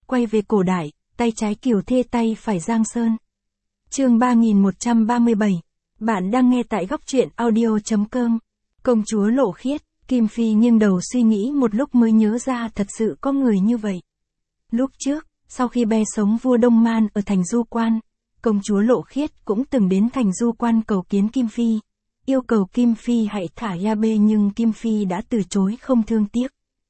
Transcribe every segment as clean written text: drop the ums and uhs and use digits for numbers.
quay về cổ đại, tay trái Kiều Thê tay phải Giang Sơn. Chương 3137. Bạn đang nghe tại góc truyện audio.com. Công chúa Lộ Khiết, Kim Phi nghiêng đầu suy nghĩ một lúc mới nhớ ra thật sự có người như vậy. Lúc trước, sau khi be sống vua Đông Man ở thành Du Quan, công chúa Lộ Khiết cũng từng đến thành Du Quan cầu kiến Kim Phi, yêu cầu Kim Phi hãy thả Ya Bê nhưng Kim Phi đã từ chối không thương tiếc.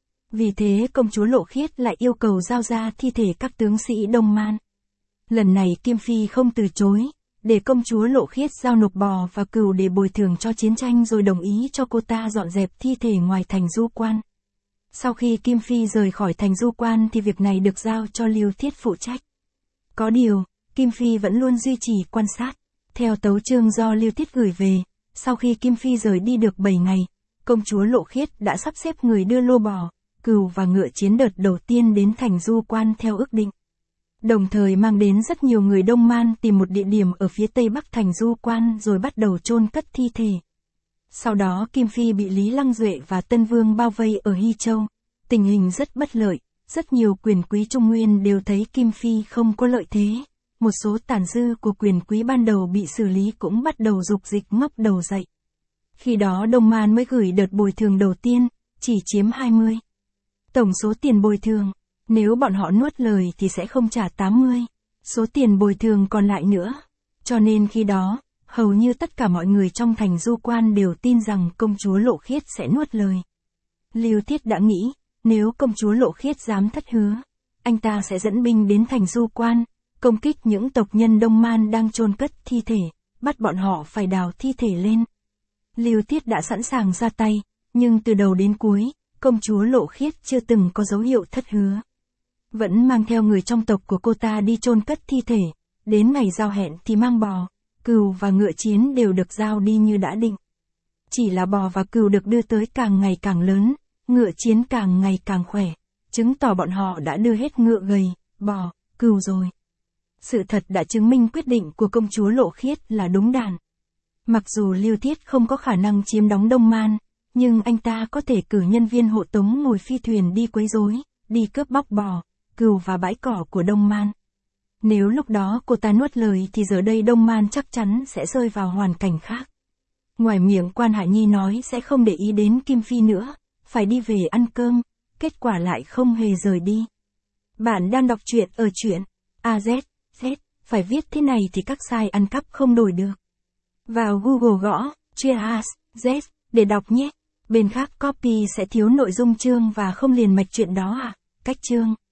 Vì thế công chúa Lộ Khiết lại yêu cầu giao ra thi thể các tướng sĩ Đông Man. Lần này Kim Phi không từ chối, để công chúa Lộ Khiết giao nộp bò và cừu để bồi thường cho chiến tranh rồi đồng ý cho cô ta dọn dẹp thi thể ngoài thành Du Quan. Sau khi Kim Phi rời khỏi thành Du Quan thì việc này được giao cho Liêu Thiết phụ trách. Có điều, Kim Phi vẫn luôn duy trì quan sát. Theo tấu chương do Liêu Thiết gửi về, sau khi Kim Phi rời đi được 7 ngày, công chúa Lộ Khiết đã sắp xếp người đưa lô bò, cừu và ngựa chiến đợt đầu tiên đến thành Du Quan theo ước định. Đồng thời mang đến rất nhiều người Đông Man tìm một địa điểm ở phía tây bắc thành Du Quan rồi bắt đầu chôn cất thi thể. Sau đó Kim Phi bị Lý Lăng Duệ và Tân Vương bao vây ở Hy Châu. Tình hình rất bất lợi, rất nhiều quyền quý Trung Nguyên đều thấy Kim Phi không có lợi thế. Một số tàn dư của quyền quý ban đầu bị xử lý cũng bắt đầu dục dịch ngóc đầu dậy. Khi đó Đông Man mới gửi đợt bồi thường đầu tiên, chỉ chiếm 20. Tổng số tiền bồi thường, nếu bọn họ nuốt lời thì sẽ không trả 80. Số tiền bồi thường còn lại nữa. Cho nên khi đó, hầu như tất cả mọi người trong thành Du Quan đều tin rằng công chúa Lộ Khiết sẽ nuốt lời. Liêu Thiết đã nghĩ, nếu công chúa Lộ Khiết dám thất hứa, anh ta sẽ dẫn binh đến thành Du Quan, công kích những tộc nhân Đông Man đang chôn cất thi thể, bắt bọn họ phải đào thi thể lên. Liêu Thiết đã sẵn sàng ra tay, nhưng từ đầu đến cuối, công chúa Lộ Khiết chưa từng có dấu hiệu thất hứa. Vẫn mang theo người trong tộc của cô ta đi chôn cất thi thể, đến ngày giao hẹn thì mang bò, cừu và ngựa chiến đều được giao đi như đã định. Chỉ là bò và cừu được đưa tới càng ngày càng lớn, ngựa chiến càng ngày càng khỏe, chứng tỏ bọn họ đã đưa hết ngựa gầy, bò, cừu rồi. Sự thật đã chứng minh quyết định của công chúa Lộ Khiết là đúng đắn. Mặc dù Liêu Thiết không có khả năng chiếm đóng Đông Man, nhưng anh ta có thể cử nhân viên hộ tống ngồi phi thuyền đi quấy rối, đi cướp bóc bò, cừu và bãi cỏ của Đông Man. Nếu lúc đó cô ta nuốt lời thì giờ đây Đông Man chắc chắn sẽ rơi vào hoàn cảnh khác. Ngoài miệng Quan Hải Nhi nói sẽ không để ý đến Kim Phi nữa, phải đi về ăn cơm, kết quả lại không hề rời đi. Bạn đang đọc truyện ở truyện AZ, phải viết thế này thì các site ăn cắp không đổi được. Vào Google gõ Cheers Z để đọc nhé. Bên khác copy sẽ thiếu nội dung chương và không liền mạch chuyện đó à? Cách chương